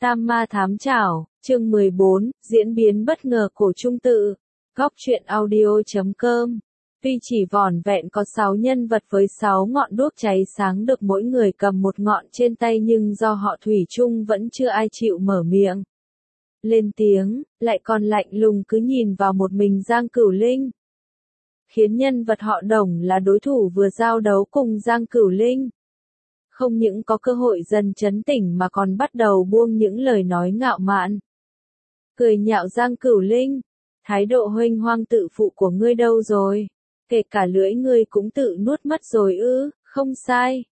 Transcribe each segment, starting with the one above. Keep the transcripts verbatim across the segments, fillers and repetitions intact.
Tam ma thám trảo, chương mười bốn, diễn biến bất ngờ cổ trung tự. Góc truyện audio chấm com. Tuy chỉ vỏn vẹn có sáu nhân vật với sáu ngọn đuốc cháy sáng được mỗi người cầm một ngọn trên tay, nhưng do họ thủy chung vẫn chưa ai chịu mở miệng lên tiếng, lại còn lạnh lùng cứ nhìn vào một mình Giang Cửu Linh. Khiến nhân vật họ Đồng là đối thủ vừa giao đấu cùng Giang Cửu Linh không những có cơ hội dần chấn tỉnh mà còn bắt đầu buông những lời nói ngạo mạn, cười nhạo Giang Cửu Linh. Thái độ huênh hoang tự phụ của ngươi đâu rồi? Kể cả lưỡi ngươi cũng tự nuốt mất rồi ư? Không sai.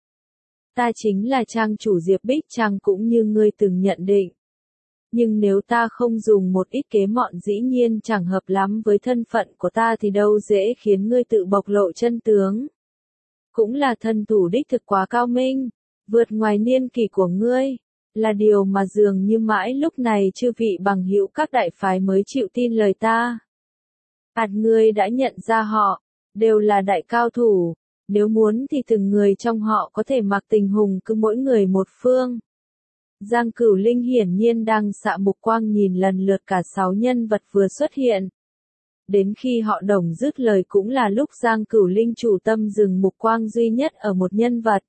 Ta chính là trang chủ Diệp Bích Trang cũng như ngươi từng nhận định. Nhưng nếu ta không dùng một ít kế mọn dĩ nhiên chẳng hợp lắm với thân phận của ta thì đâu dễ khiến ngươi tự bộc lộ chân tướng. Cũng là thân thủ đích thực quá cao minh, vượt ngoài niên kỷ của ngươi, là điều mà dường như mãi lúc này chư vị bằng hữu các đại phái mới chịu tin lời ta. Ạt ngươi đã nhận ra họ, đều là đại cao thủ, nếu muốn thì từng người trong họ có thể mặc tình hùng cứ mỗi người một phương. Giang Cửu Linh hiển nhiên đang xạ mục quang nhìn lần lượt cả sáu nhân vật vừa xuất hiện. Đến khi họ Đồng dứt lời cũng là lúc Giang Cửu Linh chủ tâm dừng mục quang duy nhất ở một nhân vật.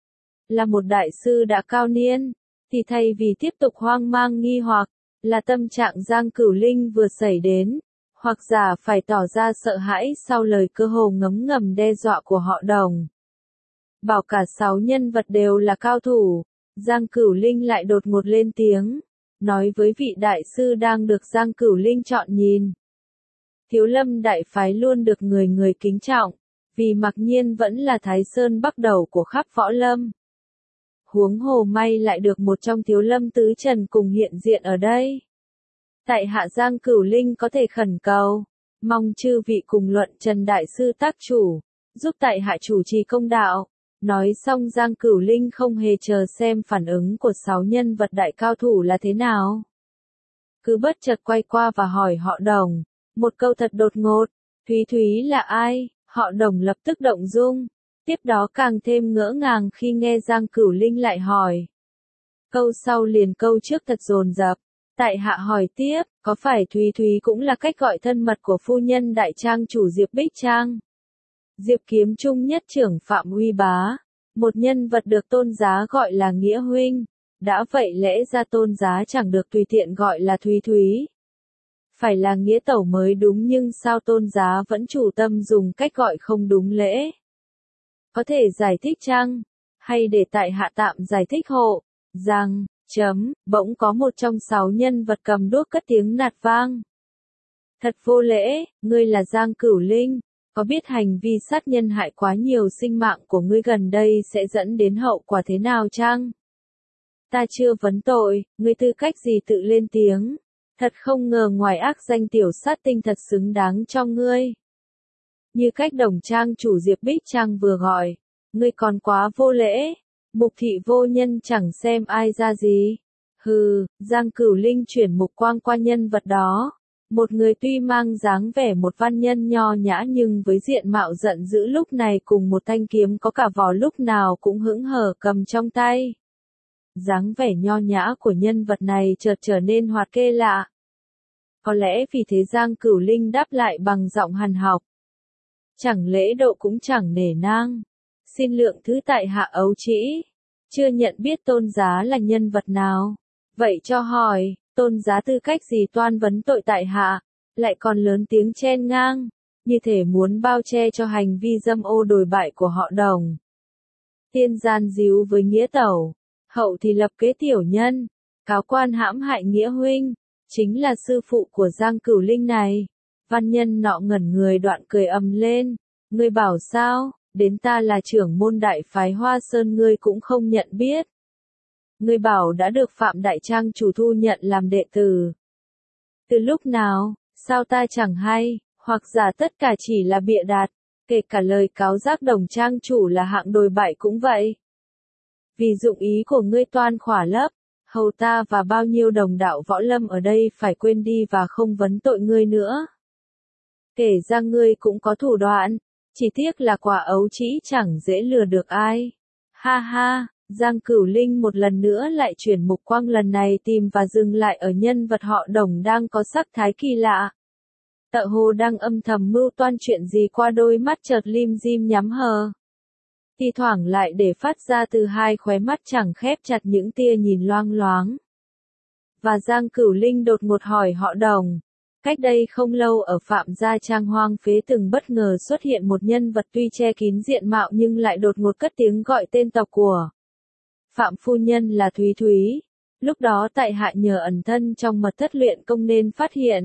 Là một đại sư đã cao niên, thì thay vì tiếp tục hoang mang nghi hoặc, là tâm trạng Giang Cửu Linh vừa xảy đến, hoặc giả phải tỏ ra sợ hãi sau lời cơ hồ ngấm ngầm đe dọa của họ Đồng. Bảo cả sáu nhân vật đều là cao thủ, Giang Cửu Linh lại đột ngột lên tiếng, nói với vị đại sư đang được Giang Cửu Linh chọn nhìn. Thiếu Lâm đại phái luôn được người người kính trọng, vì mặc nhiên vẫn là Thái Sơn Bắc đầu của khắp võ lâm. Huống hồ may lại được một trong Thiếu Lâm tứ trần cùng hiện diện ở đây. Tại hạ Giang Cửu Linh có thể khẩn cầu, mong chư vị cùng luận Trần đại sư tác chủ, giúp tại hạ chủ trì công đạo. Nói xong Giang Cửu Linh không hề chờ xem phản ứng của sáu nhân vật đại cao thủ là thế nào. Cứ bất chợt quay qua và hỏi họ Đồng, một câu thật đột ngột, Thúy Thúy là ai? Họ Đồng lập tức động dung, tiếp đó càng thêm ngỡ ngàng khi nghe Giang Cửu Linh lại hỏi. Câu sau liền câu trước thật dồn dập, tại hạ hỏi tiếp, có phải Thúy Thúy cũng là cách gọi thân mật của phu nhân đại trang chủ Diệp Bích Trang? Diệp Kiếm Trung nhất trưởng Phạm Uy Bá, một nhân vật được tôn giá gọi là Nghĩa Huynh, đã vậy lẽ ra tôn giá chẳng được tùy tiện gọi là Thúy Thúy. Phải là Nghĩa Tẩu mới đúng, nhưng sao tôn giá vẫn chủ tâm dùng cách gọi không đúng lễ? Có thể giải thích chăng? Hay để tại hạ tạm giải thích hộ, rằng, chấm, bỗng có một trong sáu nhân vật cầm đuốc cất tiếng nạt vang. Thật vô lễ, ngươi là Giang Cửu Linh, có biết hành vi sát nhân hại quá nhiều sinh mạng của ngươi gần đây sẽ dẫn đến hậu quả thế nào chăng? Ta chưa vấn tội, ngươi tư cách gì tự lên tiếng? Thật không ngờ ngoài ác danh tiểu sát tinh thật xứng đáng cho ngươi. Như cách Đồng trang chủ Diệp Bích Trang vừa gọi, ngươi còn quá vô lễ, mục thị vô nhân chẳng xem ai ra gì. Hừ, Giang Cửu Linh chuyển mục quang qua nhân vật đó. Một người tuy mang dáng vẻ một văn nhân nho nhã nhưng với diện mạo giận dữ lúc này cùng một thanh kiếm có cả vỏ lúc nào cũng hững hờ cầm trong tay. Dáng vẻ nho nhã của nhân vật này chợt trở nên hoạt kê lạ. Có lẽ vì thế Giang Cửu Linh đáp lại bằng giọng hằn học. Chẳng lễ độ cũng chẳng nể nang. Xin lượng thứ tại hạ ấu trĩ. Chưa nhận biết tôn giá là nhân vật nào. Vậy cho hỏi, tôn giá tư cách gì toan vấn tội tại hạ, lại còn lớn tiếng chen ngang, như thể muốn bao che cho hành vi dâm ô đồi bại của họ Đồng. Tiên gian díu với Nghĩa Tẩu, hậu thì lập kế tiểu nhân, cáo quan hãm hại Nghĩa Huynh, chính là sư phụ của Giang Cửu Linh này. Văn nhân nọ ngẩn người đoạn cười ầm lên, ngươi bảo sao, đến ta là trưởng môn đại phái Hoa Sơn ngươi cũng không nhận biết. Ngươi bảo đã được Phạm đại trang chủ thu nhận làm đệ tử. Từ lúc nào, sao ta chẳng hay, hoặc giả tất cả chỉ là bịa đặt, kể cả lời cáo giác Đồng trang chủ là hạng đồi bại cũng vậy. Vì dụng ý của ngươi toan khỏa lấp, hầu ta và bao nhiêu đồng đạo võ lâm ở đây phải quên đi và không vấn tội ngươi nữa. Kể ra ngươi cũng có thủ đoạn, chỉ tiếc là quả ấu trĩ chẳng dễ lừa được ai. Ha ha, Giang Cửu Linh một lần nữa lại chuyển mục quang lần này tìm và dừng lại ở nhân vật họ Đồng đang có sắc thái kỳ lạ. Tựa hồ đang âm thầm mưu toan chuyện gì qua đôi mắt chợt lim dim nhắm hờ. Thi thoảng lại để phát ra từ hai khóe mắt chẳng khép chặt những tia nhìn loang loáng. Và Giang Cửu Linh đột ngột hỏi họ Đồng. Cách đây không lâu ở Phạm Gia Trang hoang phế từng bất ngờ xuất hiện một nhân vật tuy che kín diện mạo nhưng lại đột ngột cất tiếng gọi tên tộc của Phạm phu nhân là Thúy Thúy. Lúc đó tại hạ nhờ ẩn thân trong mật thất luyện công nên phát hiện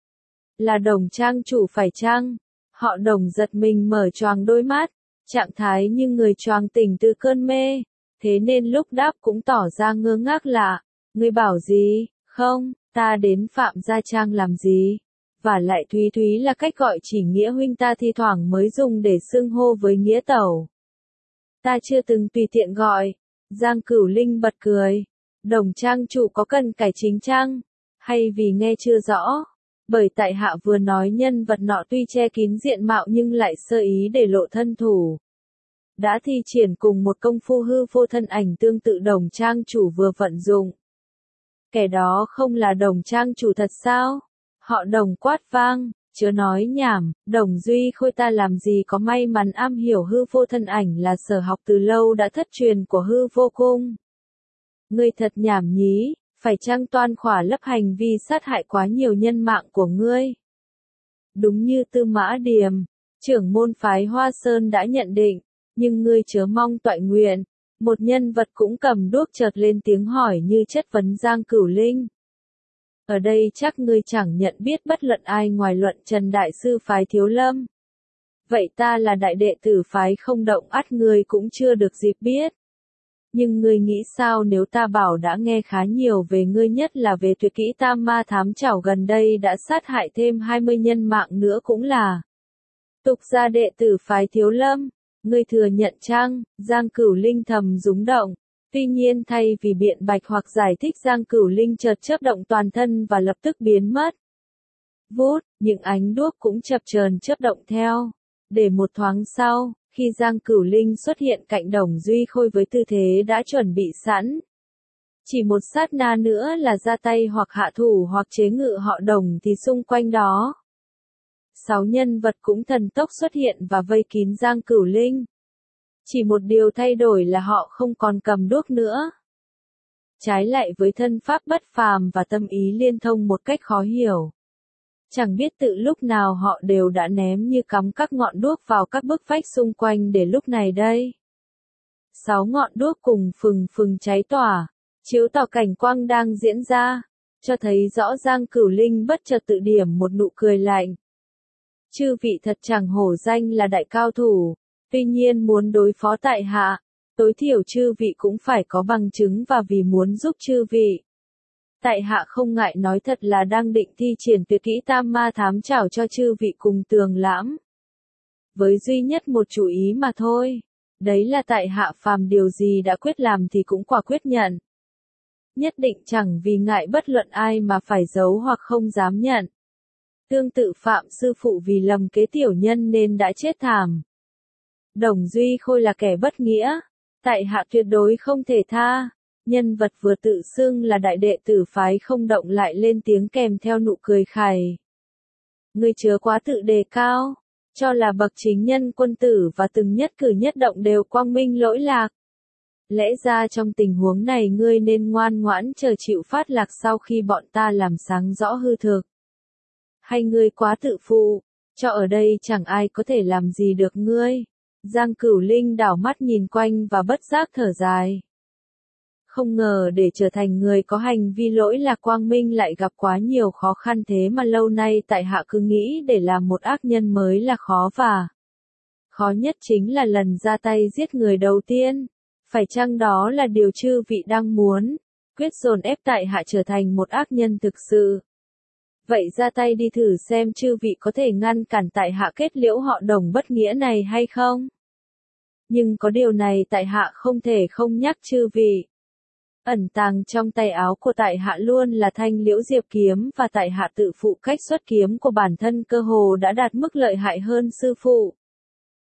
là Đồng trang chủ phải chăng? Họ Đồng giật mình mở choàng đôi mắt, trạng thái như người choàng tỉnh từ cơn mê, thế nên lúc đáp cũng tỏ ra ngơ ngác lạ. Ngươi bảo gì? Không, ta đến Phạm Gia Trang làm gì? Và lại Thúy Thúy là cách gọi chỉ nghĩa huynh ta thi thoảng mới dùng để xưng hô với nghĩa tẩu. Ta chưa từng tùy tiện gọi. Giang Cửu Linh bật cười. Đồng trang chủ có cần cải chính chăng? Hay vì nghe chưa rõ? Bởi tại hạ vừa nói nhân vật nọ tuy che kín diện mạo nhưng lại sơ ý để lộ thân thủ. Đã thi triển cùng một công phu hư vô thân ảnh tương tự Đồng trang chủ vừa vận dụng. Kẻ đó không là Đồng trang chủ thật sao? Họ Đồng quát vang, chớ nói nhảm, Đồng Duy Khôi ta làm gì có may mắn am hiểu hư vô thân ảnh là sở học từ lâu đã thất truyền của hư vô cung. Ngươi thật nhảm nhí, phải chăng toan khỏa lấp hành vi sát hại quá nhiều nhân mạng của ngươi? Đúng như Tư Mã Điềm, trưởng môn phái Hoa Sơn đã nhận định, nhưng ngươi chớ mong toại nguyện. Một nhân vật cũng cầm đuốc chợt lên tiếng hỏi như chất vấn Giang Cửu Linh. Ở đây chắc ngươi chẳng nhận biết bất luận ai ngoài luận Trần Đại Sư phái Thiếu Lâm. Vậy ta là đại đệ tử phái Không Động ắt ngươi cũng chưa được dịp biết. Nhưng ngươi nghĩ sao nếu ta bảo đã nghe khá nhiều về ngươi, nhất là về tuyệt kỹ Tam Ma Thám Chảo gần đây đã sát hại thêm hai mươi nhân mạng nữa cũng là tục gia đệ tử phái Thiếu Lâm. Ngươi thừa nhận chăng? Giang Cửu Linh thầm rúng động. Tuy nhiên thay vì biện bạch hoặc giải thích, Giang Cửu Linh chợt chớp động toàn thân và lập tức biến mất. Vút, những ánh đuốc cũng chập chờn chớp động theo. Để một thoáng sau, khi Giang Cửu Linh xuất hiện cạnh Đồng Duy Khôi với tư thế đã chuẩn bị sẵn. Chỉ một sát na nữa là ra tay hoặc hạ thủ hoặc chế ngự họ Đồng thì xung quanh đó. Sáu nhân vật cũng thần tốc xuất hiện và vây kín Giang Cửu Linh. Chỉ một điều thay đổi là họ không còn cầm đuốc nữa. Trái lại với thân pháp bất phàm và tâm ý liên thông một cách khó hiểu. Chẳng biết tự lúc nào họ đều đã ném như cắm các ngọn đuốc vào các bức vách xung quanh để lúc này đây. Sáu ngọn đuốc cùng phừng phừng cháy tỏa, chiếu tỏ cảnh quang đang diễn ra, cho thấy rõ Giang Cửu Linh bất chợt tự điểm một nụ cười lạnh. Chư vị thật chẳng hổ danh là đại cao thủ, tuy nhiên muốn đối phó tại hạ, tối thiểu chư vị cũng phải có bằng chứng, và vì muốn giúp chư vị. Tại hạ không ngại nói thật là đang định thi triển tuyệt kỹ Tam Ma Thám Chảo cho chư vị cùng tường lãm. Với duy nhất một chủ ý mà thôi, đấy là tại hạ phàm điều gì đã quyết làm thì cũng quả quyết nhận. Nhất định chẳng vì ngại bất luận ai mà phải giấu hoặc không dám nhận. Tương tự Phạm sư phụ vì lầm kế tiểu nhân nên đã chết thảm. Đồng Duy Khôi là kẻ bất nghĩa, tại hạ tuyệt đối không thể tha. Nhân vật vừa tự xưng là đại đệ tử phái Không Động lại lên tiếng kèm theo nụ cười khài. Ngươi chớ quá tự đề cao, cho là bậc chính nhân quân tử và từng nhất cử nhất động đều quang minh lỗi lạc. Lẽ ra trong tình huống này ngươi nên ngoan ngoãn chờ chịu phát lạc sau khi bọn ta làm sáng rõ hư thực. Hay ngươi quá tự phụ, cho ở đây chẳng ai có thể làm gì được ngươi. Giang Cửu Linh đảo mắt nhìn quanh và bất giác thở dài. Không ngờ để trở thành người có hành vi lỗi lạc quang minh lại gặp quá nhiều khó khăn, thế mà lâu nay tại hạ cứ nghĩ để làm một ác nhân mới là khó, và khó nhất chính là lần ra tay giết người đầu tiên. Phải chăng đó là điều chư vị đang muốn, quyết dồn ép tại hạ trở thành một ác nhân thực sự? Vậy ra tay đi thử xem chư vị có thể ngăn cản tại hạ kết liễu họ Đồng bất nghĩa này hay không? Nhưng có điều này tại hạ không thể không nhắc chư vị. Ẩn tàng trong tay áo của tại hạ luôn là thanh liễu diệp kiếm, và tại hạ tự phụ cách xuất kiếm của bản thân cơ hồ đã đạt mức lợi hại hơn sư phụ.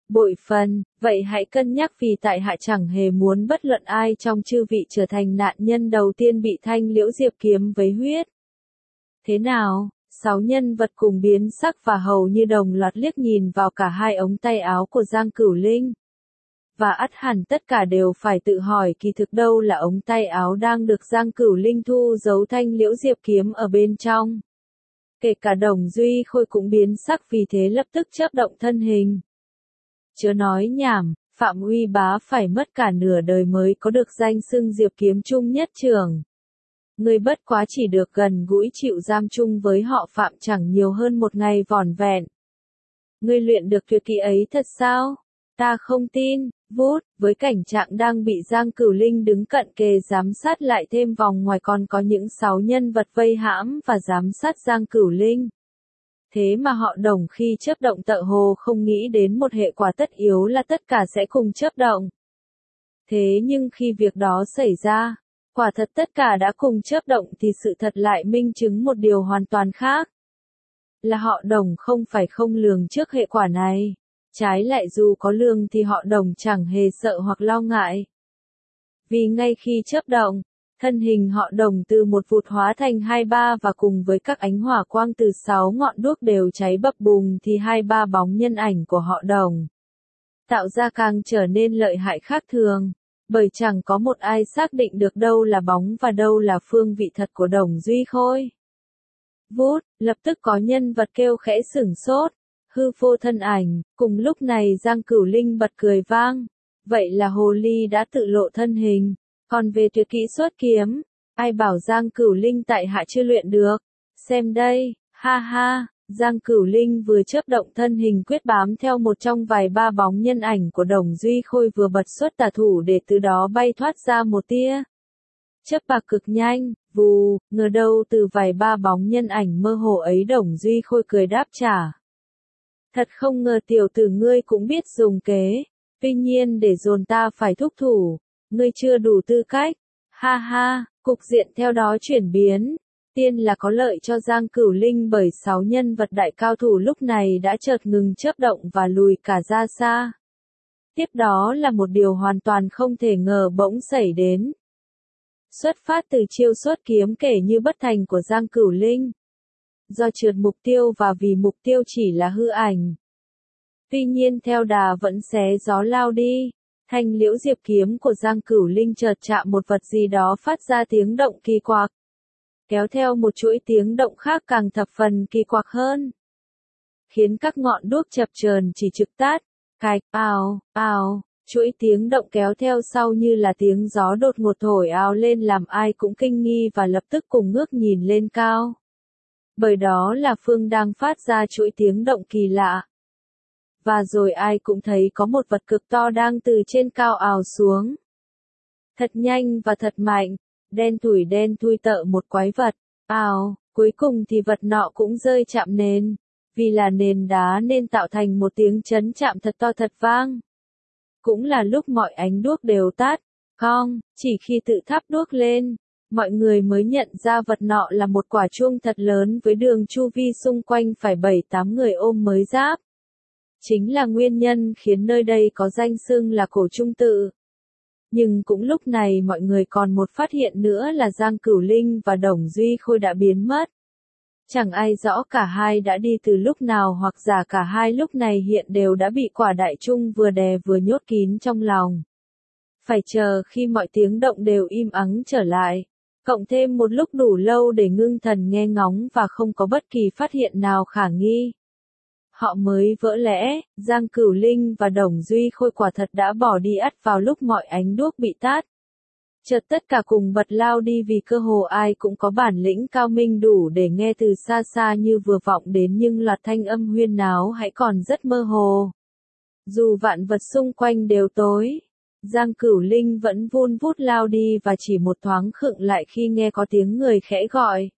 Bội phần, vậy hãy cân nhắc vì tại hạ chẳng hề muốn bất luận ai trong chư vị trở thành nạn nhân đầu tiên bị thanh liễu diệp kiếm vấy huyết. Thế nào? Sáu nhân vật cùng biến sắc và hầu như đồng loạt liếc nhìn vào cả hai ống tay áo của Giang Cửu Linh. Và ắt hẳn tất cả đều phải tự hỏi kỳ thực đâu là ống tay áo đang được Giang Cửu Linh thu giấu thanh liễu diệp kiếm ở bên trong. Kể cả Đồng Duy Khôi cũng biến sắc vì thế lập tức chớp động thân hình. Chớ nói nhảm, Phạm Uy Bá phải mất cả nửa đời mới có được danh xưng diệp kiếm trung nhất trường. Ngươi bất quá chỉ được gần gũi chịu giam chung với họ Phạm chẳng nhiều hơn một ngày vỏn vẹn. Ngươi luyện được tuyệt kỹ ấy thật sao? Ta không tin. Vút, với cảnh trạng đang bị Giang Cửu Linh đứng cận kề giám sát lại thêm vòng ngoài còn có những sáu nhân vật vây hãm và giám sát Giang Cửu Linh. Thế mà họ Đồng khi chớp động tựa hồ không nghĩ đến một hệ quả tất yếu là tất cả sẽ cùng chớp động. Thế nhưng khi việc đó xảy ra, quả thật tất cả đã cùng chớp động thì sự thật lại minh chứng một điều hoàn toàn khác. Là họ Đồng không phải không lường trước hệ quả này. Trái lại dù có lường thì họ Đồng chẳng hề sợ hoặc lo ngại. Vì ngay khi chớp động, thân hình họ Đồng từ một vụt hóa thành hai ba và cùng với các ánh hỏa quang từ sáu ngọn đuốc đều cháy bập bùng thì hai ba bóng nhân ảnh của họ Đồng tạo ra càng trở nên lợi hại khác thường, bởi chẳng có một ai xác định được đâu là bóng và đâu là phương vị thật của Đồng Duy Khôi. Vút, lập tức có nhân vật kêu khẽ sửng sốt. Hư vô thân ảnh, cùng lúc này Giang Cửu Linh bật cười vang. Vậy là hồ ly đã tự lộ thân hình. Còn về tuyệt kỹ xuất kiếm, ai bảo Giang Cửu Linh tại hạ chưa luyện được. Xem đây, ha ha, Giang Cửu Linh vừa chớp động thân hình quyết bám theo một trong vài ba bóng nhân ảnh của Đồng Duy Khôi vừa bật xuất tà thủ để từ đó bay thoát ra một tia chớp bạc cực nhanh, vù, ngờ đâu từ vài ba bóng nhân ảnh mơ hồ ấy Đồng Duy Khôi cười đáp trả. Thật không ngờ tiểu tử ngươi cũng biết dùng kế, tuy nhiên để dồn ta phải thúc thủ, ngươi chưa đủ tư cách, ha ha, cục diện theo đó chuyển biến, tiên là có lợi cho Giang Cửu Linh bởi sáu nhân vật đại cao thủ lúc này đã chợt ngừng chớp động và lùi cả ra xa. Tiếp đó là một điều hoàn toàn không thể ngờ bỗng xảy đến. Xuất phát từ chiêu xuất kiếm kể như bất thành của Giang Cửu Linh. Do trượt mục tiêu và vì mục tiêu chỉ là hư ảnh. Tuy nhiên theo đà vẫn xé gió lao đi, thanh liễu diệp kiếm của Giang Cửu Linh chợt chạm một vật gì đó phát ra tiếng động kỳ quặc. Kéo theo một chuỗi tiếng động khác càng thập phần kỳ quặc hơn. Khiến các ngọn đuốc chập chờn chỉ trực tát, cạch, ào, ào, chuỗi tiếng động kéo theo sau như là tiếng gió đột ngột thổi ào lên làm ai cũng kinh nghi và lập tức cùng ngước nhìn lên cao. Bởi đó là phương đang phát ra chuỗi tiếng động kỳ lạ. Và rồi ai cũng thấy có một vật cực to đang từ trên cao ào xuống. Thật nhanh và thật mạnh, đen tủi đen thui tợ một quái vật, ào, cuối cùng thì vật nọ cũng rơi chạm nền. Vì là nền đá nên tạo thành một tiếng chấn chạm thật to thật vang. Cũng là lúc mọi ánh đuốc đều tắt, không, chỉ khi tự thắp đuốc lên. Mọi người mới nhận ra vật nọ là một quả chuông thật lớn với đường chu vi xung quanh phải bảy tám người ôm mới giáp. Chính là nguyên nhân khiến nơi đây có danh xưng là cổ trung tự. Nhưng cũng lúc này mọi người còn một phát hiện nữa là Giang Cửu Linh và Đồng Duy Khôi đã biến mất. Chẳng ai rõ cả hai đã đi từ lúc nào hoặc giả cả hai lúc này hiện đều đã bị quả đại trung vừa đè vừa nhốt kín trong lòng. Phải chờ khi mọi tiếng động đều im ắng trở lại. Cộng thêm một lúc đủ lâu để ngưng thần nghe ngóng và không có bất kỳ phát hiện nào khả nghi. Họ mới vỡ lẽ, Giang Cửu Linh và Đồng Duy Khôi quả thật đã bỏ đi ắt vào lúc mọi ánh đuốc bị tắt. Chợt tất cả cùng bật lao đi vì cơ hồ ai cũng có bản lĩnh cao minh đủ để nghe từ xa xa như vừa vọng đến nhưng loạt thanh âm huyên náo hãy còn rất mơ hồ. Dù vạn vật xung quanh đều tối. Giang Cửu Linh vẫn vun vút lao đi và chỉ một thoáng khựng lại khi nghe có tiếng người khẽ gọi.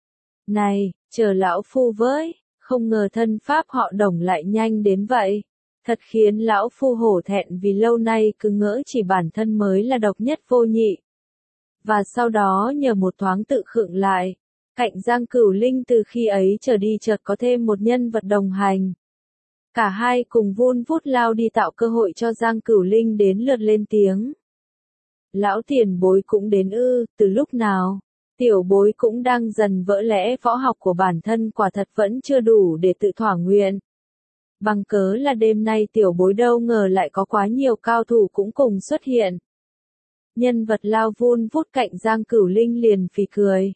Này, chờ lão phu với, không ngờ thân pháp họ Đồng lại nhanh đến vậy. Thật khiến lão phu hổ thẹn vì lâu nay cứ ngỡ chỉ bản thân mới là độc nhất vô nhị. Và sau đó nhờ một thoáng tự khựng lại, cạnh Giang Cửu Linh từ khi ấy trở đi chợt có thêm một nhân vật đồng hành. Cả hai cùng vun vút lao đi tạo cơ hội cho Giang Cửu Linh đến lượt lên tiếng. Lão tiền bối cũng đến ư, từ lúc nào? Tiểu bối cũng đang dần vỡ lẽ võ học của bản thân quả thật vẫn chưa đủ để tự thỏa nguyện. Bằng cớ là đêm nay tiểu bối đâu ngờ lại có quá nhiều cao thủ cũng cùng xuất hiện. Nhân vật lao vun vút cạnh Giang Cửu Linh liền phì cười.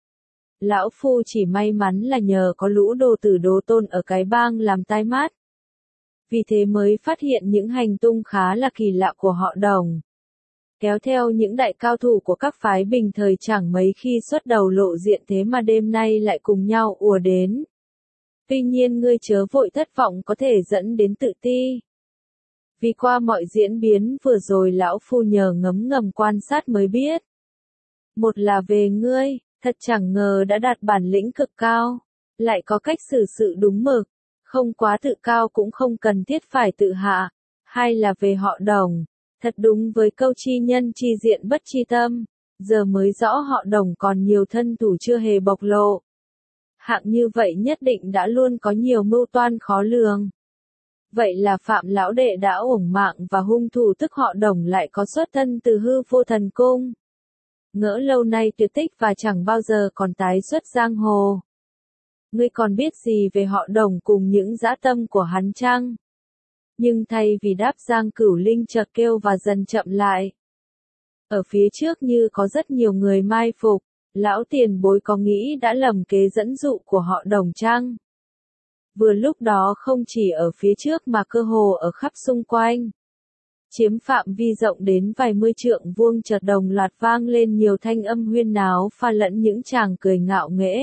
Lão phu chỉ may mắn là nhờ có lũ đồ tử đồ tôn ở cái bang làm tai mắt. Vì thế mới phát hiện những hành tung khá là kỳ lạ của họ Đồng. Kéo theo những đại cao thủ của các phái bình thời chẳng mấy khi xuất đầu lộ diện thế mà đêm nay lại cùng nhau ùa đến. Tuy nhiên ngươi chớ vội thất vọng có thể dẫn đến tự ti. Vì qua mọi diễn biến vừa rồi lão phu nhờ ngấm ngầm quan sát mới biết. Một là về ngươi, thật chẳng ngờ đã đạt bản lĩnh cực cao, lại có cách xử sự đúng mực, không quá tự cao cũng không cần thiết phải tự hạ. Hai là về họ Đồng, thật đúng với câu chi nhân chi diện bất chi tâm, giờ mới rõ họ Đồng còn nhiều thân thủ chưa hề bộc lộ. Hạng như vậy nhất định đã luôn có nhiều mưu toan khó lường. Vậy là Phạm lão đệ đã uổng mạng và hung thủ tức họ Đồng lại có xuất thân từ hư vô thần cung. Ngỡ lâu nay tuyệt tích và chẳng bao giờ còn tái xuất giang hồ. Ngươi còn biết gì về họ Đồng cùng những dã tâm của hắn chăng? Nhưng thay vì đáp Giang Cửu Linh chợt kêu và dần chậm lại. Ở phía trước như có rất nhiều người mai phục, lão tiền bối có nghĩ đã lầm kế dẫn dụ của họ Đồng chăng? Vừa lúc đó không chỉ ở phía trước mà cơ hồ ở khắp xung quanh. Chiếm phạm vi rộng đến vài mươi trượng vuông chợt đồng loạt vang lên nhiều thanh âm huyên náo pha lẫn những chàng cười ngạo nghễ.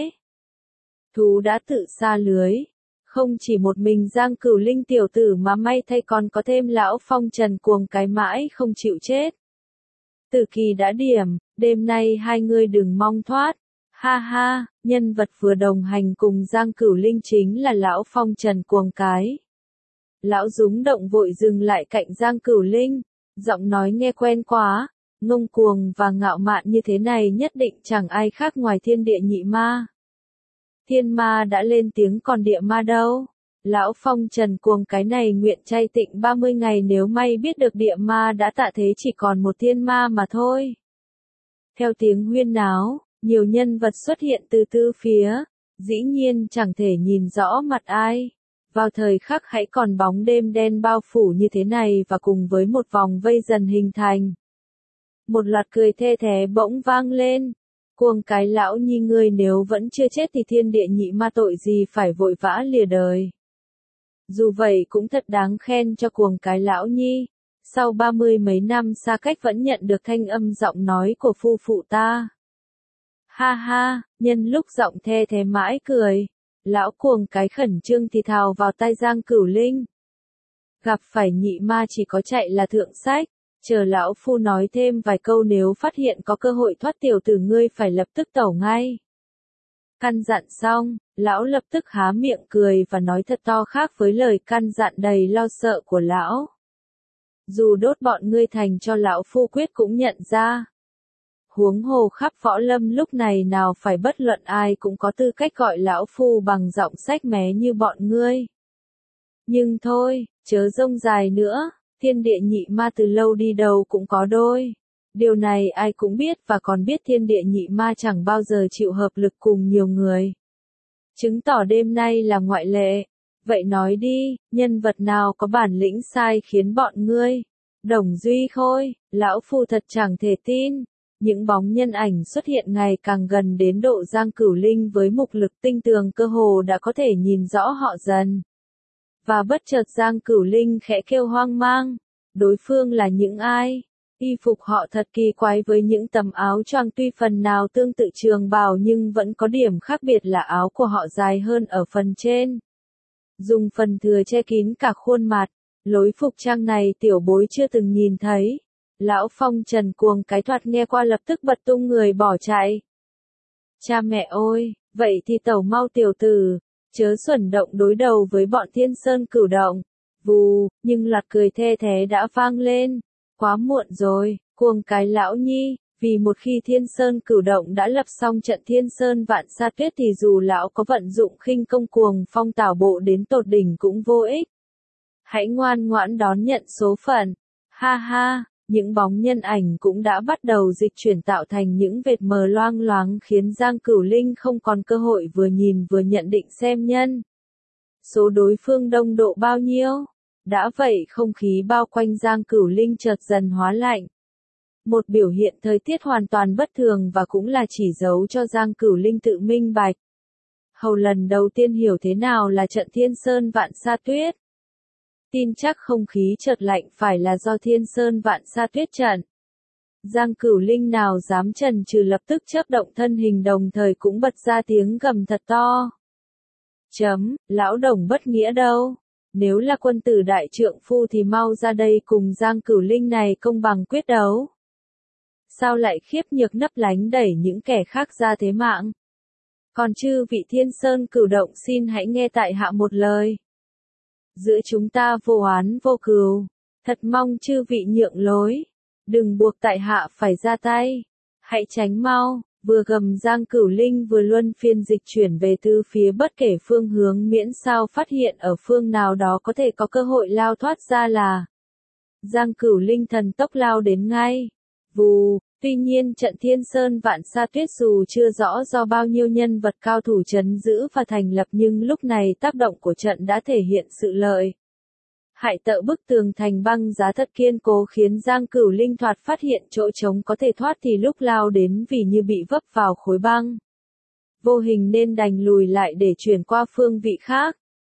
Thú đã tự sa lưới. Không chỉ một mình Giang Cửu Linh tiểu tử mà may thay còn có thêm lão phong trần cuồng cái mãi không chịu chết. Tử kỳ đã điểm, đêm nay hai người đừng mong thoát. Ha ha, nhân vật vừa đồng hành cùng Giang Cửu Linh chính là lão phong trần cuồng cái. Lão rúng động vội dừng lại cạnh Giang Cửu Linh, giọng nói nghe quen quá, ngông cuồng và ngạo mạn như thế này nhất định chẳng ai khác ngoài thiên địa nhị ma. Thiên ma đã lên tiếng còn địa ma đâu? Lão phong trần cuồng cái này nguyện chay tịnh ba mươi ngày nếu may biết được địa ma đã tạ thế chỉ còn một thiên ma mà thôi. Theo tiếng huyên náo, nhiều nhân vật xuất hiện từ tư phía, dĩ nhiên chẳng thể nhìn rõ mặt ai. Vào thời khắc hãy còn bóng đêm đen bao phủ như thế này và cùng với một vòng vây dần hình thành. Một loạt cười thê thé bỗng vang lên. Cuồng cái lão nhi ngươi nếu vẫn chưa chết thì thiên địa nhị ma tội gì phải vội vã lìa đời. Dù vậy cũng thật đáng khen cho cuồng cái lão nhi. Sau ba mươi mấy năm xa cách vẫn nhận được thanh âm giọng nói của phu phụ ta. Ha ha, nhân lúc giọng thê thé mãi cười. Lão cuồng cái khẩn trương thì thào vào tai Giang Cửu Linh. Gặp phải nhị ma chỉ có chạy là thượng sách, chờ lão phu nói thêm vài câu nếu phát hiện có cơ hội thoát tiểu tử ngươi phải lập tức tẩu ngay. Căn dặn xong, lão lập tức há miệng cười và nói thật to khác với lời căn dặn đầy lo sợ của lão. Dù đốt bọn ngươi thành cho lão phu quyết cũng nhận ra. Huống hồ khắp võ lâm lúc này nào phải bất luận ai cũng có tư cách gọi lão phu bằng giọng sách mé như bọn ngươi. Nhưng thôi, chớ rông dài nữa, thiên địa nhị ma từ lâu đi đầu cũng có đôi. Điều này ai cũng biết và còn biết thiên địa nhị ma chẳng bao giờ chịu hợp lực cùng nhiều người. Chứng tỏ đêm nay là ngoại lệ. Vậy nói đi, nhân vật nào có bản lĩnh sai khiến bọn ngươi? Đồng Duy Khôi, lão phu thật chẳng thể tin. Những bóng nhân ảnh xuất hiện ngày càng gần đến độ Giang Cửu Linh với mục lực tinh tường cơ hồ đã có thể nhìn rõ họ dần. Và bất chợt Giang Cửu Linh khẽ kêu hoang mang. Đối phương là những ai? Y phục họ thật kỳ quái với những tấm áo choàng tuy phần nào tương tự trường bào nhưng vẫn có điểm khác biệt là áo của họ dài hơn ở phần trên. Dùng phần thừa che kín cả khuôn mặt. Lối phục trang này tiểu bối chưa từng nhìn thấy. Lão phong trần cuồng cái thoạt nghe qua lập tức bật tung người bỏ chạy. Cha mẹ ôi, vậy thì tẩu mau tiểu tử, chớ xuẩn động đối đầu với bọn Thiên Sơn Cửu Động. Vù, nhưng loạt cười thê thé đã vang lên. Quá muộn rồi, cuồng cái lão nhi, vì một khi Thiên Sơn Cửu Động đã lập xong trận Thiên Sơn Vạn Sa Tuyết thì dù lão có vận dụng khinh công cuồng phong tảo bộ đến tột đỉnh cũng vô ích. Hãy ngoan ngoãn đón nhận số phận. Ha ha, những bóng nhân ảnh cũng đã bắt đầu dịch chuyển tạo thành những vệt mờ loang loáng khiến Giang Cửu Linh không còn cơ hội vừa nhìn vừa nhận định xem nhân. Số đối phương đông độ bao nhiêu? Đã vậy không khí bao quanh Giang Cửu Linh chợt dần hóa lạnh. Một biểu hiện thời tiết hoàn toàn bất thường và cũng là chỉ dấu cho Giang Cửu Linh tự minh bạch. Hầu lần đầu tiên hiểu thế nào là trận Thiên Sơn Vạn Sa Tuyết. Tin chắc không khí chợt lạnh phải là do Thiên Sơn Vạn Sa Tuyết trận. Giang Cửu Linh nào dám chần chừ lập tức chớp động thân hình đồng thời cũng bật ra tiếng gầm thật to. Chấm, lão đồng bất nghĩa đâu. Nếu là quân tử đại trượng phu thì mau ra đây cùng Giang Cửu Linh này công bằng quyết đấu. Sao lại khiếp nhược nấp lánh đẩy những kẻ khác ra thế mạng? Còn chư vị Thiên Sơn Cửu động xin hãy nghe tại hạ một lời. Giữa chúng ta vô oán vô cừu, thật mong chư vị nhượng lối, đừng buộc tại hạ phải ra tay. Hãy tránh mau, vừa gầm Giang Cửu Linh vừa luân phiên dịch chuyển về tứ phía bất kể phương hướng miễn sao phát hiện ở phương nào đó có thể có cơ hội lao thoát ra là. Giang Cửu Linh thần tốc lao đến ngay. Vù, tuy nhiên trận Thiên Sơn Vạn Sa Tuyết dù chưa rõ do bao nhiêu nhân vật cao thủ trấn giữ và thành lập nhưng lúc này tác động của trận đã thể hiện sự lợi. Hại tợ bức tường thành băng giá thật kiên cố khiến Giang Cửu Linh thoạt phát hiện chỗ trống có thể thoát thì lúc lao đến vì như bị vấp vào khối băng. Vô hình nên đành lùi lại để chuyển qua phương vị khác.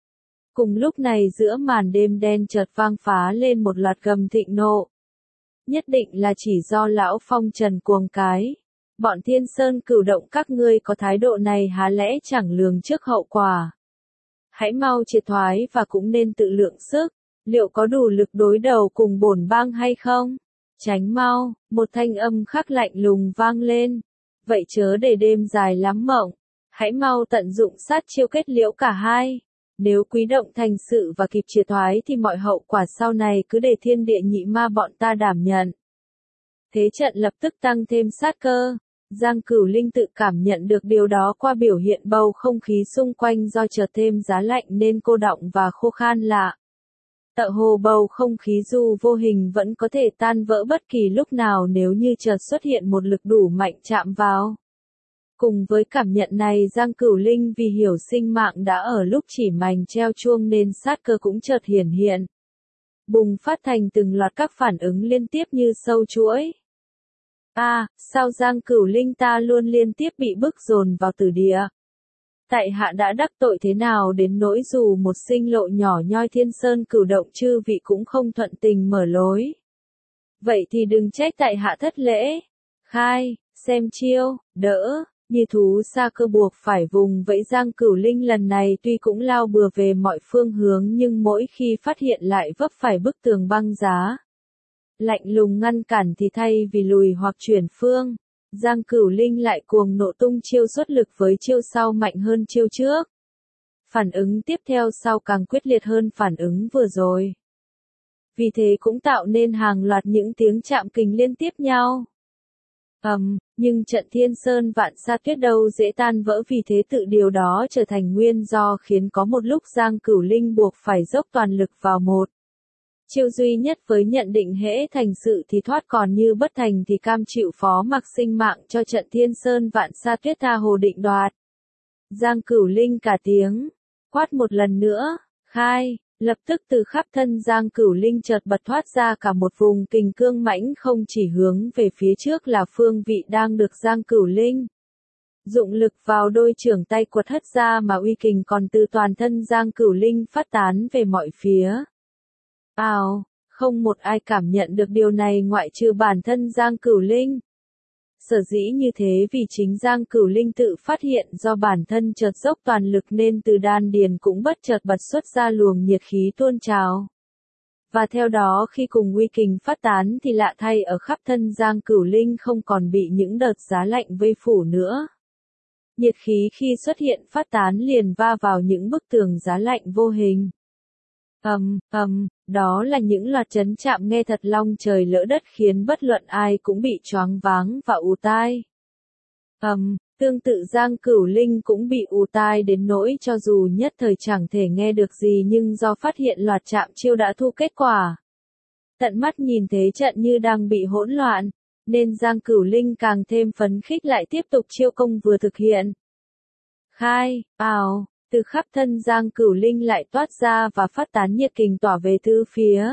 Cùng lúc này giữa màn đêm đen chợt vang phá lên một loạt gầm thịnh nộ. Nhất định là chỉ do lão phong trần cuồng cái. Bọn Thiên Sơn Cửu động các ngươi có thái độ này há lẽ chẳng lường trước hậu quả. Hãy mau triệt thoái và cũng nên tự lượng sức. Liệu có đủ lực đối đầu cùng bổn bang hay không? Tránh mau, một thanh âm khắc lạnh lùng vang lên. Vậy chớ để đêm dài lắm mộng. Hãy mau tận dụng sát chiêu kết liễu cả hai. Nếu quý động thành sự và kịp triệt thoái thì mọi hậu quả sau này cứ để thiên địa nhị ma bọn ta đảm nhận. Thế trận lập tức tăng thêm sát cơ. Giang Cửu Linh tự cảm nhận được điều đó qua biểu hiện bầu không khí xung quanh do chợt thêm giá lạnh nên cô đọng và khô khan lạ. Tựa hồ bầu không khí dù vô hình vẫn có thể tan vỡ bất kỳ lúc nào nếu như chợt xuất hiện một lực đủ mạnh chạm vào. Cùng với cảm nhận này Giang Cửu Linh vì hiểu sinh mạng đã ở lúc chỉ mành treo chuông nên sát cơ cũng chợt hiển hiện. Bùng phát thành từng loạt các phản ứng liên tiếp như sâu chuỗi. À, sao Giang Cửu Linh ta luôn liên tiếp bị bức dồn vào tử địa? Tại hạ đã đắc tội thế nào đến nỗi dù một sinh lộ nhỏ nhoi Thiên Sơn Cửu động chư vị cũng không thuận tình mở lối. Vậy thì đừng trách tại hạ thất lễ. Khai, xem chiêu, đỡ, như thú xa cơ buộc phải vùng vẫy Giang Cửu Linh lần này tuy cũng lao bừa về mọi phương hướng nhưng mỗi khi phát hiện lại vấp phải bức tường băng giá. Lạnh lùng ngăn cản thì thay vì lùi hoặc chuyển phương. Giang Cửu Linh lại cuồng nộ tung chiêu xuất lực với chiêu sau mạnh hơn chiêu trước. Phản ứng tiếp theo sau càng quyết liệt hơn phản ứng vừa rồi. Vì thế cũng tạo nên hàng loạt những tiếng chạm kình liên tiếp nhau. Ầm, um, nhưng trận Thiên Sơn Vạn Sa Tuyết đâu dễ tan vỡ vì thế tự điều đó trở thành nguyên do khiến có một lúc Giang Cửu Linh buộc phải dốc toàn lực vào một. Chiêu duy nhất với nhận định hễ thành sự thì thoát còn như bất thành thì cam chịu phó mặc sinh mạng cho trận Thiên Sơn Vạn Sa Tuyết tha hồ định đoạt. Giang Cửu Linh cả tiếng, quát một lần nữa, khai, lập tức từ khắp thân Giang Cửu Linh chợt bật thoát ra cả một vùng kình cương mãnh không chỉ hướng về phía trước là phương vị đang được Giang Cửu Linh dụng lực vào đôi trưởng tay quật hất ra mà uy kình còn từ toàn thân Giang Cửu Linh phát tán về mọi phía. Ào, không một ai cảm nhận được điều này ngoại trừ bản thân Giang Cửu Linh. Sở dĩ như thế vì chính Giang Cửu Linh tự phát hiện do bản thân chợt dốc toàn lực nên từ đan điền cũng bất chợt bật xuất ra luồng nhiệt khí tuôn trào. Và theo đó khi cùng uy kình phát tán thì lạ thay ở khắp thân Giang Cửu Linh không còn bị những đợt giá lạnh vây phủ nữa. Nhiệt khí khi xuất hiện phát tán liền va vào những bức tường giá lạnh vô hình. Ầm, ầm, đó là những loạt chấn chạm nghe thật long trời lỡ đất khiến bất luận ai cũng bị choáng váng và ù tai. Ầm, Tương tự Giang Cửu Linh cũng bị ù tai đến nỗi cho dù nhất thời chẳng thể nghe được gì nhưng do phát hiện loạt chạm chiêu đã thu kết quả. Tận mắt nhìn thế trận như đang bị hỗn loạn, nên Giang Cửu Linh càng thêm phấn khích lại tiếp tục chiêu công vừa thực hiện. Khai, ào, từ khắp thân Giang Cửu Linh lại toát ra và phát tán nhiệt kình tỏa về tứ phía.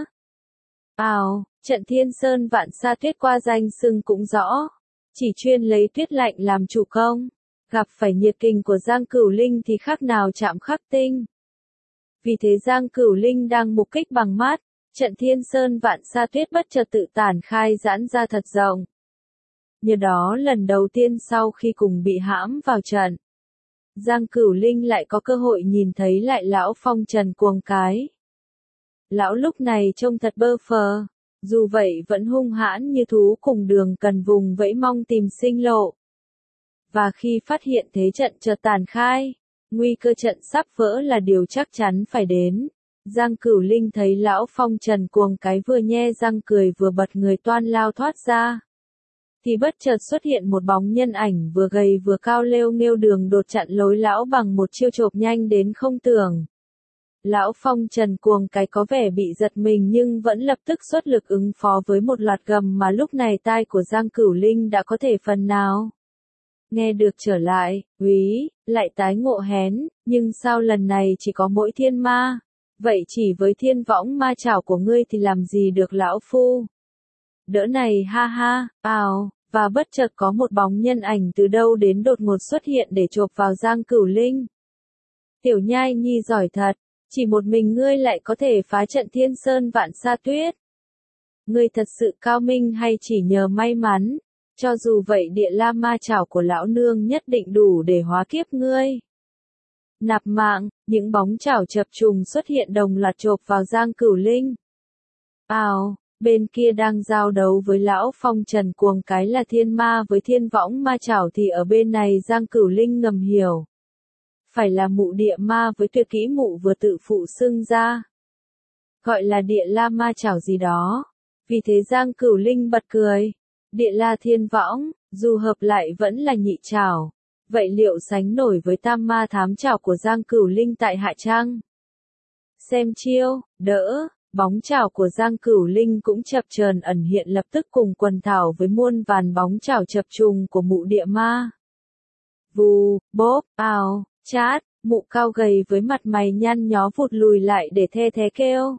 Ào, trận Thiên Sơn Vạn Sa Tuyết qua danh xưng cũng rõ, chỉ chuyên lấy tuyết lạnh làm chủ công, gặp phải nhiệt kình của Giang Cửu Linh thì khác nào chạm khắc tinh. Vì thế Giang Cửu Linh đang mục kích bằng mắt, trận Thiên Sơn Vạn Sa Tuyết bất chợt tự tản khai giãn ra thật rộng. Nhờ đó lần đầu tiên sau khi cùng bị hãm vào trận, Giang Cửu Linh lại có cơ hội nhìn thấy lại lão phong trần cuồng cái. Lão lúc này trông thật bơ phờ, dù vậy vẫn hung hãn như thú cùng đường cần vùng vẫy mong tìm sinh lộ. Và khi phát hiện thế trận chợt tàn khai, nguy cơ trận sắp vỡ là điều chắc chắn phải đến. Giang Cửu Linh thấy lão phong trần cuồng cái vừa nhe răng cười vừa bật người toan lao thoát ra. Thì bất chợt xuất hiện một bóng nhân ảnh vừa gầy vừa cao lêu nghêu đường đột chặn lối lão bằng một chiêu chộp nhanh đến không tưởng. Lão phong trần cuồng cái có vẻ bị giật mình nhưng vẫn lập tức xuất lực ứng phó với một loạt gầm mà lúc này tai của Giang Cửu Linh đã có thể phần nào nghe được trở lại. Úy, lại tái ngộ hén, nhưng sao lần này chỉ có mỗi thiên ma? Vậy chỉ với thiên võng ma chảo của ngươi thì làm gì được lão phu? Đỡ này ha ha, ào, và bất chợt có một bóng nhân ảnh từ đâu đến đột ngột xuất hiện để chộp vào Giang Cửu Linh. Tiểu nhai nhi giỏi thật, chỉ một mình ngươi lại có thể phá trận Thiên Sơn Vạn Sa Tuyết. Ngươi thật sự cao minh hay chỉ nhờ may mắn? Cho dù vậy địa la ma chảo của lão nương nhất định đủ để hóa kiếp ngươi. Nạp mạng, những bóng chảo chập trùng xuất hiện đồng loạt chộp vào Giang Cửu Linh. Ào, bên kia đang giao đấu với lão phong trần cuồng cái là thiên ma với thiên võng ma chảo thì ở bên này Giang Cửu Linh ngầm hiểu. Phải là mụ địa ma với tuyệt kỹ mụ vừa tự phụ xưng ra. Gọi là địa la ma chảo gì đó. Vì thế Giang Cửu Linh bật cười. Địa la thiên võng, dù hợp lại vẫn là nhị chảo. Vậy liệu sánh nổi với tam ma thám chảo của Giang Cửu Linh tại Hạ Trăng? Xem chiêu, đỡ, bóng chảo của Giang Cửu Linh cũng chập chờn ẩn hiện lập tức cùng quần thảo với muôn vàn bóng chảo chập trùng của mụ địa ma. Vù, bốp, ào, chát, mụ cao gầy với mặt mày nhăn nhó vụt lùi lại để the thế kêu.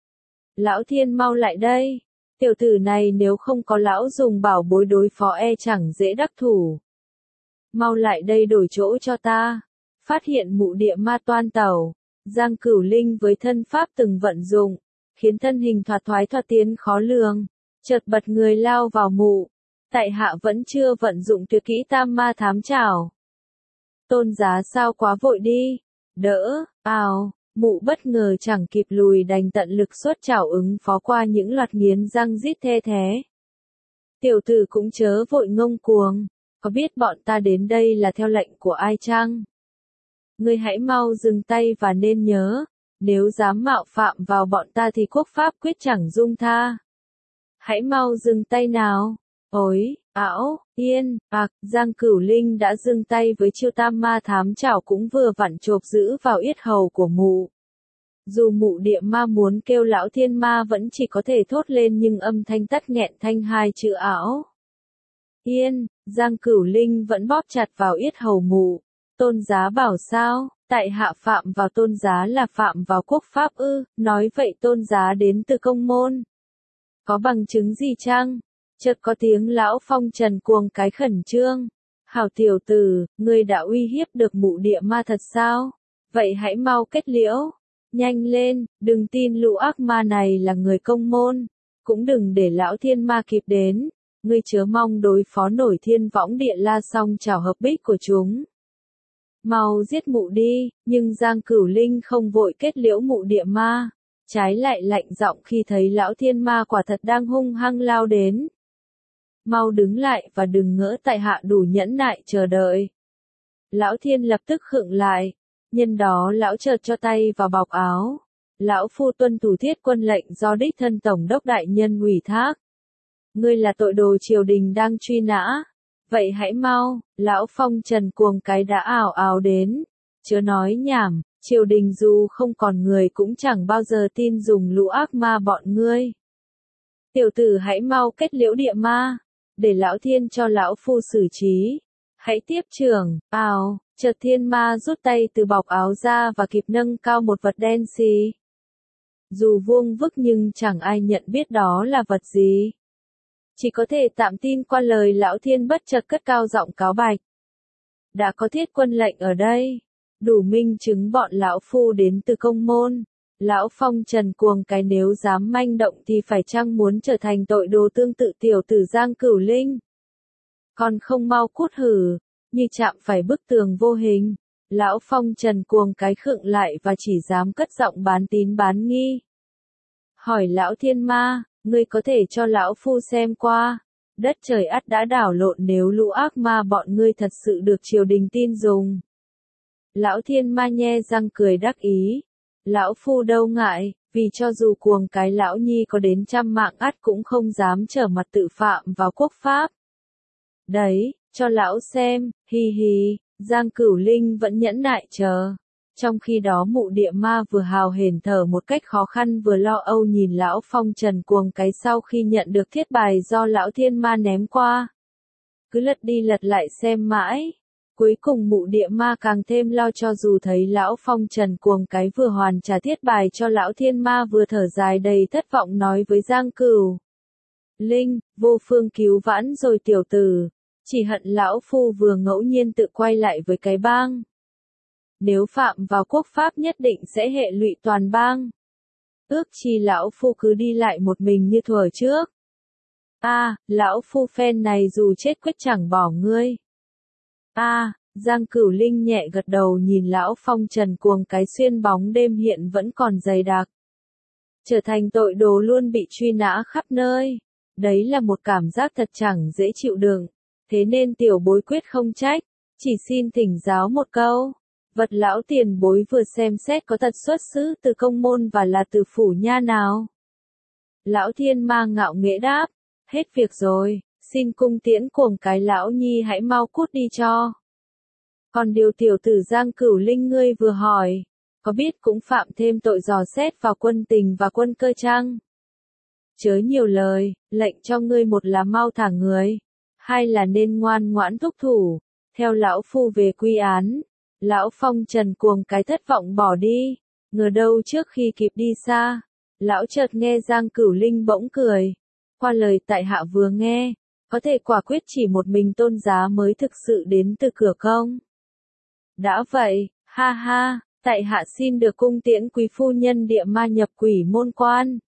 Lão thiên mau lại đây, tiểu tử này nếu không có lão dùng bảo bối đối phó e chẳng dễ đắc thủ. Mau lại đây đổi chỗ cho ta. Phát hiện mụ địa ma toan tàu, Giang Cửu Linh với thân pháp từng vận dụng, khiến thân hình thoạt thoái thoạt tiến khó lường, chợt bật người lao vào mụ. Tại hạ vẫn chưa vận dụng tuyệt kỹ tam ma thám chảo. Tôn giá sao quá vội đi. Đỡ, ào, mụ bất ngờ chẳng kịp lùi đành tận lực xuất chảo ứng phó qua những loạt nghiến răng rít the thế. Tiểu tử cũng chớ vội ngông cuồng. Có biết bọn ta đến đây là theo lệnh của ai chăng? Ngươi hãy mau dừng tay và nên nhớ, nếu dám mạo phạm vào bọn ta thì quốc pháp quyết chẳng dung tha. Hãy mau dừng tay nào. Ối, ảo, yên, bạc, Giang Cửu Linh đã dừng tay với chiêu tam ma thám chảo cũng vừa vặn chộp giữ vào yết hầu của mụ. Dù mụ địa ma muốn kêu lão thiên ma vẫn chỉ có thể thốt lên nhưng âm thanh tắt nghẹn thanh hai chữ ảo. Yên, Giang Cửu Linh vẫn bóp chặt vào yết hầu mụ. Tôn giá bảo sao, tại hạ phạm vào tôn giá là phạm vào quốc pháp ư, nói vậy tôn giá đến từ công môn. Có bằng chứng gì chăng? Chợt có tiếng lão phong trần cuồng cái khẩn trương. Hảo tiểu tử, ngươi đã uy hiếp được mụ địa ma thật sao? Vậy hãy mau kết liễu. Nhanh lên, đừng tin lũ ác ma này là người công môn. Cũng đừng để lão thiên ma kịp đến. Ngươi chớ mong đối phó nổi thiên võng địa la song chảo hợp bích của chúng. Mau giết mụ đi, nhưng Giang Cửu Linh không vội kết liễu mụ địa ma. Trái lại lạnh giọng khi thấy lão thiên ma quả thật đang hung hăng lao đến. Mau đứng lại và đừng ngỡ tại hạ đủ nhẫn nại chờ đợi. Lão thiên lập tức khựng lại. Nhân đó lão chợt cho tay vào bọc áo. Lão phu tuân thủ thiết quân lệnh do đích thân tổng đốc đại nhân ủy thác. Ngươi là tội đồ triều đình đang truy nã. Vậy hãy mau, lão phong trần cuồng cái đã ào ào đến. Chớ nói nhảm, triều đình dù không còn người cũng chẳng bao giờ tin dùng lũ ác ma bọn ngươi. Tiểu tử hãy mau kết liễu địa ma, để lão thiên cho lão phu xử trí. Hãy tiếp trưởng, ào, chợt thiên ma rút tay từ bọc áo ra và kịp nâng cao một vật đen xì. Dù vuông vức nhưng chẳng ai nhận biết đó là vật gì. Chỉ có thể tạm tin qua lời lão thiên bất chợt cất cao giọng cáo bạch. Đã có thiết quân lệnh ở đây, đủ minh chứng bọn lão phu đến từ công môn. Lão phong trần cuồng cái nếu dám manh động thì phải chăng muốn trở thành tội đồ tương tự tiểu tử Giang Cửu Linh. Còn không mau cút hử, như chạm phải bức tường vô hình. Lão phong trần cuồng cái khựng lại và chỉ dám cất giọng bán tín bán nghi. Hỏi lão thiên ma, ngươi có thể cho lão phu xem qua. Đất trời ắt đã đảo lộn nếu lũ ác ma bọn ngươi thật sự được triều đình tin dùng. Lão thiên ma nhe răng cười đắc ý. Lão phu đâu ngại, vì cho dù cuồng cái lão nhi có đến trăm mạng ắt cũng không dám trở mặt tự phạm vào quốc pháp. Đấy, cho lão xem, hi hi, Giang Cửu Linh vẫn nhẫn nại chờ. Trong khi đó mụ địa ma vừa hào hển thở một cách khó khăn vừa lo âu nhìn lão phong trần cuồng cái sau khi nhận được thiết bài do lão thiên ma ném qua. Cứ lật đi lật lại xem mãi. Cuối cùng mụ địa ma càng thêm lo cho dù thấy lão phong trần cuồng cái vừa hoàn trả thiết bài cho lão thiên ma vừa thở dài đầy thất vọng nói với Giang Cửu Linh, vô phương cứu vãn rồi tiểu tử. Chỉ hận lão phu vừa ngẫu nhiên tự quay lại với cái bang. Nếu phạm vào quốc pháp nhất định sẽ hệ lụy toàn bang. Ước chi lão phu cứ đi lại một mình như thuở trước. A, à, lão phu phen này dù chết quyết chẳng bỏ ngươi. A, à, Giang Cửu Linh nhẹ gật đầu nhìn lão phong trần cuồng cái xuyên bóng đêm hiện vẫn còn dày đặc. Trở thành tội đồ luôn bị truy nã khắp nơi. Đấy là một cảm giác thật chẳng dễ chịu đựng. Thế nên tiểu bối quyết không trách, chỉ xin thỉnh giáo một câu. Vật lão tiền bối vừa xem xét có thật xuất xứ từ công môn và là từ phủ nha nào? Lão thiên ma ngạo nghễ đáp, hết việc rồi, xin cung tiễn cuồng cái lão nhi hãy mau cút đi cho. Còn điều tiểu tử Giang Cửu Linh ngươi vừa hỏi, có biết cũng phạm thêm tội dò xét vào quân tình và quân cơ chăng? Chớ nhiều lời, lệnh cho ngươi một là mau thả người, hai là nên ngoan ngoãn thúc thủ, theo lão phu về quy án. Lão phong trần cuồng cái thất vọng bỏ đi, ngờ đâu trước khi kịp đi xa, lão chợt nghe Giang Cửu Linh bỗng cười. Qua lời tại hạ vừa nghe, có thể quả quyết chỉ một mình tôn giá mới thực sự đến từ cửa công. Đã vậy, ha ha, tại hạ xin được cung tiễn quý phu nhân địa ma nhập quỷ môn quan.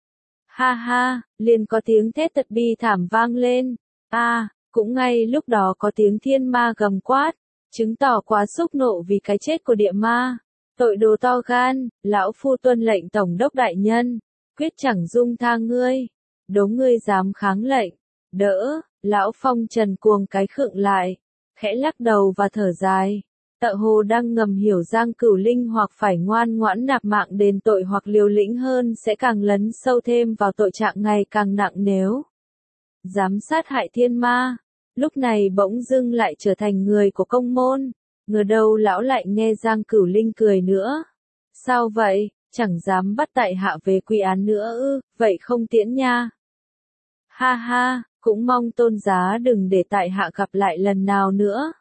Ha ha, liền có tiếng thét thật bi thảm vang lên. A, à, cũng ngay lúc đó có tiếng thiên ma gầm quát. Chứng tỏ quá xúc nộ vì cái chết của địa ma. Tội đồ to gan, lão phu tuân lệnh tổng đốc đại nhân. Quyết chẳng dung tha ngươi. Đố ngươi dám kháng lệnh. Đỡ, lão phong trần cuồng cái khựng lại. Khẽ lắc đầu và thở dài. Tợ hồ đang ngầm hiểu Giang Cửu Linh hoặc phải ngoan ngoãn nạp mạng đền tội hoặc liều lĩnh hơn sẽ càng lấn sâu thêm vào tội trạng ngày càng nặng nếu dám sát hại thiên ma. Lúc này bỗng dưng lại trở thành người của công môn, ngờ đâu lão lại nghe Giang Cửu Linh cười nữa. Sao vậy, chẳng dám bắt tại hạ về quy án nữa ư, vậy không tiễn nha. Ha ha, cũng mong tôn giá đừng để tại hạ gặp lại lần nào nữa.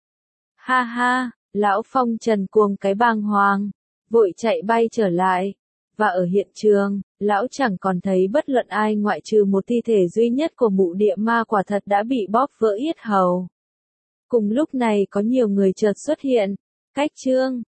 Ha ha, lão phong trần cuồng cái bàng hoàng, vội chạy bay trở lại. Và ở hiện trường, lão chẳng còn thấy bất luận ai ngoại trừ một thi thể duy nhất của mụ địa ma quả thật đã bị bóp vỡ yết hầu. Cùng lúc này có nhiều người chợt xuất hiện. Cách chương